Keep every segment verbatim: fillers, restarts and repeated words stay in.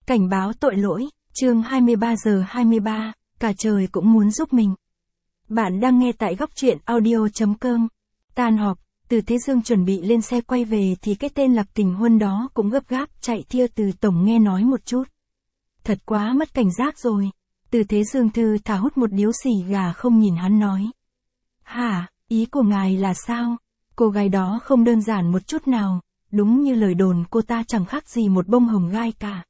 Cảnh báo tội lỗi, chương hai mươi ba giờ hai mươi ba, cả trời cũng muốn giúp mình. Bạn đang nghe tại góc truyện audio chấm com. Tan họp, Từ Thế Dương chuẩn bị lên xe quay về thì cái tên Lạc Kình Huân đó cũng gấp gáp chạy thia từ tổng nghe nói một chút. Thật quá mất cảnh giác rồi. Từ Thế Dương thư thả hút một điếu xì gà không nhìn hắn nói. Hả, ý của ngài là sao? Cô gái đó không đơn giản một chút nào, đúng như lời đồn cô ta chẳng khác gì một bông hồng gai cả.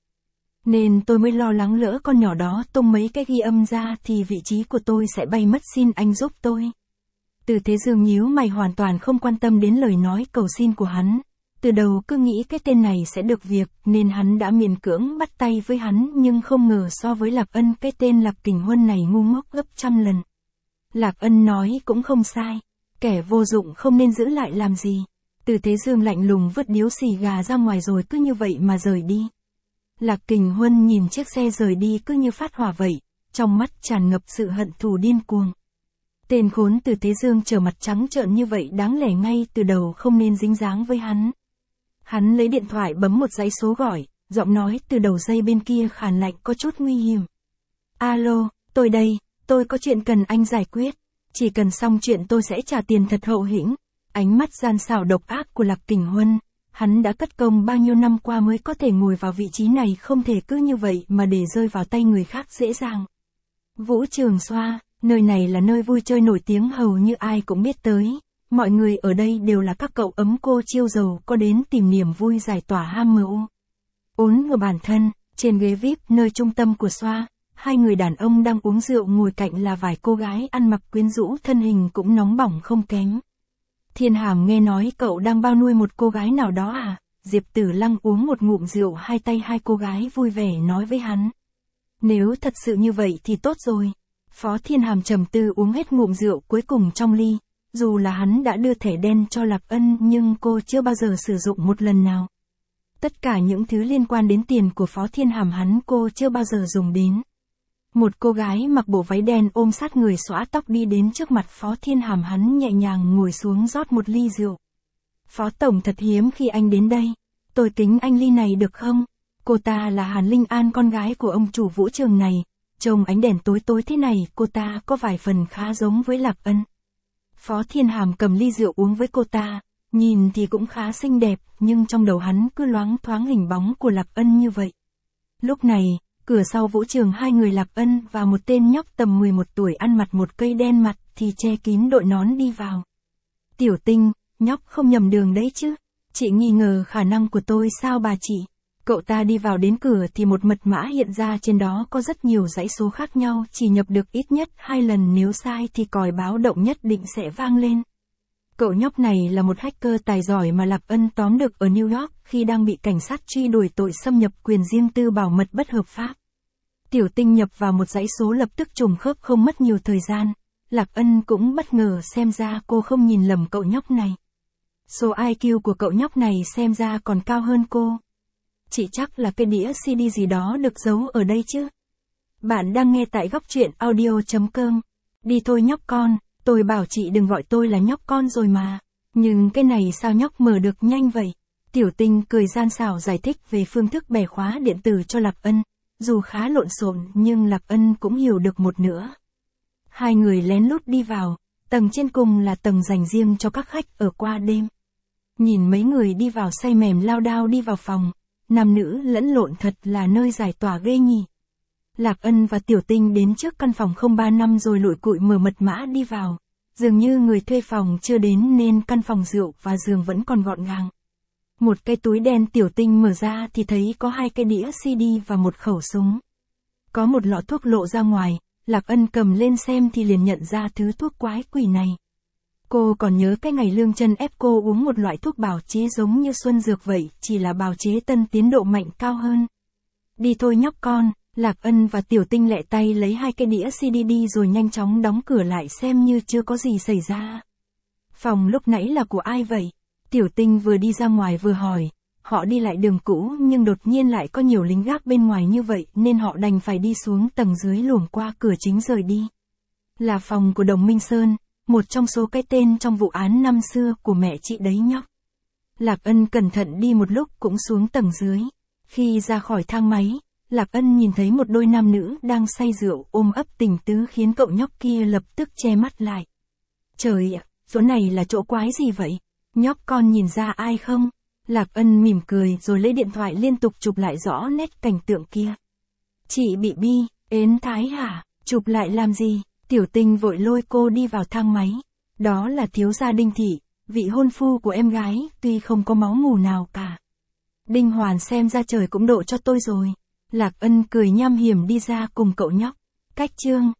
Nên tôi mới lo lắng lỡ con nhỏ đó tung mấy cái ghi âm ra thì vị trí của tôi sẽ bay mất, xin anh giúp tôi. Từ Thế Dương nhíu mày, hoàn toàn không quan tâm đến lời nói cầu xin của hắn. Từ đầu cứ nghĩ cái tên này sẽ được việc nên hắn đã miễn cưỡng bắt tay với hắn, nhưng không ngờ so với Lạc Ân cái tên Lạc Kình Huân này ngu ngốc gấp trăm lần. Lạc Ân nói cũng không sai, kẻ vô dụng không nên giữ lại làm gì. Từ Thế Dương lạnh lùng vứt điếu xì gà ra ngoài rồi cứ như vậy mà rời đi. Lạc Kình Huân nhìn chiếc xe rời đi cứ như phát hỏa vậy, trong mắt tràn ngập sự hận thù điên cuồng. Tên khốn Từ Thế Dương trở mặt trắng trợn như vậy đáng lẽ ngay từ đầu không nên dính dáng với hắn. Hắn lấy điện thoại bấm một dãy số gọi, giọng nói từ đầu dây bên kia khàn lạnh có chút nguy hiểm. Alo, tôi đây, tôi có chuyện cần anh giải quyết. Chỉ cần xong chuyện tôi sẽ trả tiền thật hậu hĩnh. Ánh mắt gian xảo độc ác của Lạc Kình Huân. Hắn đã cất công bao nhiêu năm qua mới có thể ngồi vào vị trí này, không thể cứ như vậy mà để rơi vào tay người khác dễ dàng. Vũ Trường Xoa, nơi này là nơi vui chơi nổi tiếng hầu như ai cũng biết tới. Mọi người ở đây đều là các cậu ấm cô chiêu dầu có đến tìm niềm vui giải tỏa ham mơ u. Ốn ngửa bản thân, trên ghế vi ai pi nơi trung tâm của Xoa, hai người đàn ông đang uống rượu, ngồi cạnh là vài cô gái ăn mặc quyến rũ, thân hình cũng nóng bỏng không kém. Thiên Hàm nghe nói cậu đang bao nuôi một cô gái nào đó à? Diệp Tử Lăng uống một ngụm rượu, hai tay hai cô gái vui vẻ nói với hắn. Nếu thật sự như vậy thì tốt rồi. Phó Thiên Hàm trầm tư uống hết ngụm rượu cuối cùng trong ly. Dù là hắn đã đưa thẻ đen cho Lạc Ân nhưng cô chưa bao giờ sử dụng một lần nào. Tất cả những thứ liên quan đến tiền của Phó Thiên Hàm hắn cô chưa bao giờ dùng đến. Một cô gái mặc bộ váy đen ôm sát người xõa tóc đi đến trước mặt Phó Thiên Hàm, hắn nhẹ nhàng ngồi xuống rót một ly rượu. Phó Tổng, thật hiếm khi anh đến đây. Tôi kính anh ly này được không? Cô ta là Hàn Linh An, con gái của ông chủ vũ trường này. Trông ánh đèn tối tối thế này, cô ta có vài phần khá giống với Lạc Ân. Phó Thiên Hàm cầm ly rượu uống với cô ta. Nhìn thì cũng khá xinh đẹp, nhưng trong đầu hắn cứ loáng thoáng hình bóng của Lạc Ân như vậy. Lúc này, cửa sau vũ trường hai người Lạc Ân và một tên nhóc tầm mười một tuổi ăn mặc một cây đen mặt thì che kín đội nón đi vào. Tiểu Tinh, nhóc không nhầm đường đấy chứ? Chị nghi ngờ khả năng của tôi sao bà chị? Cậu ta đi vào đến cửa thì một mật mã hiện ra, trên đó có rất nhiều dãy số khác nhau, chỉ nhập được ít nhất hai lần, nếu sai thì còi báo động nhất định sẽ vang lên. Cậu nhóc này là một hacker tài giỏi mà Lạc Ân tóm được ở New York khi đang bị cảnh sát truy đuổi tội xâm nhập quyền riêng tư bảo mật bất hợp pháp. Tiểu Tinh nhập vào một dãy số lập tức trùng khớp, không mất nhiều thời gian. Lạc Ân cũng bất ngờ, xem ra cô không nhìn lầm cậu nhóc này. Số i kiu của cậu nhóc này xem ra còn cao hơn cô. Chị chắc là cái đĩa xê đê gì đó được giấu ở đây chứ? Bạn đang nghe tại góc truyện audio chấm com. Đi thôi nhóc con, tôi bảo chị đừng gọi tôi là nhóc con rồi mà. Nhưng cái này sao nhóc mở được nhanh vậy? Tiểu Tinh cười gian xảo giải thích về phương thức bẻ khóa điện tử cho Lạc Ân. Dù khá lộn xộn nhưng Lạc Ân cũng hiểu được một nửa. Hai người lén lút đi vào, tầng trên cùng là tầng dành riêng cho các khách ở qua đêm. Nhìn mấy người đi vào say mềm lao đao đi vào phòng, nam nữ lẫn lộn, thật là nơi giải tỏa ghê nhỉ. Lạc Ân và Tiểu Tinh đến trước căn phòng không ba năm rồi lụi cụi mở mật mã đi vào. Dường như người thuê phòng chưa đến nên căn phòng rượu và giường vẫn còn gọn gàng. Một cái túi đen Tiểu Tinh mở ra thì thấy có hai cái đĩa xê đê và một khẩu súng. Có một lọ thuốc lộ ra ngoài, Lạc Ân cầm lên xem thì liền nhận ra thứ thuốc quái quỷ này. Cô còn nhớ cái ngày Lương Chân ép cô uống một loại thuốc bào chế giống như Xuân Dược vậy, chỉ là bào chế tân tiến độ mạnh cao hơn. Đi thôi nhóc con, Lạc Ân và Tiểu Tinh lẹ tay lấy hai cái đĩa xê đê đi rồi nhanh chóng đóng cửa lại xem như chưa có gì xảy ra. Phòng lúc nãy là của ai vậy? Tiểu Tinh vừa đi ra ngoài vừa hỏi. Họ đi lại đường cũ nhưng đột nhiên lại có nhiều lính gác bên ngoài như vậy nên họ đành phải đi xuống tầng dưới luồng qua cửa chính rời đi. Là phòng của Đồng Minh Sơn, một trong số cái tên trong vụ án năm xưa của mẹ chị đấy nhóc. Lạc Ân cẩn thận đi một lúc cũng xuống tầng dưới. Khi ra khỏi thang máy, Lạc Ân nhìn thấy một đôi nam nữ đang say rượu ôm ấp tình tứ khiến cậu nhóc kia lập tức che mắt lại. Trời ạ, chỗ này là chỗ quái gì vậy? Nhóc con nhìn ra ai không? Lạc Ân mỉm cười rồi lấy điện thoại liên tục chụp lại rõ nét cảnh tượng kia. Chị bị bi, ến thái hả? Chụp lại làm gì? Tiểu Tình vội lôi cô đi vào thang máy. Đó là thiếu gia Đinh Thị, vị hôn phu của em gái, tuy không có máu mủ nào cả. Đinh Hoàn xem ra trời cũng độ cho tôi rồi. Lạc Ân cười nham hiểm đi ra cùng cậu nhóc. Cách chương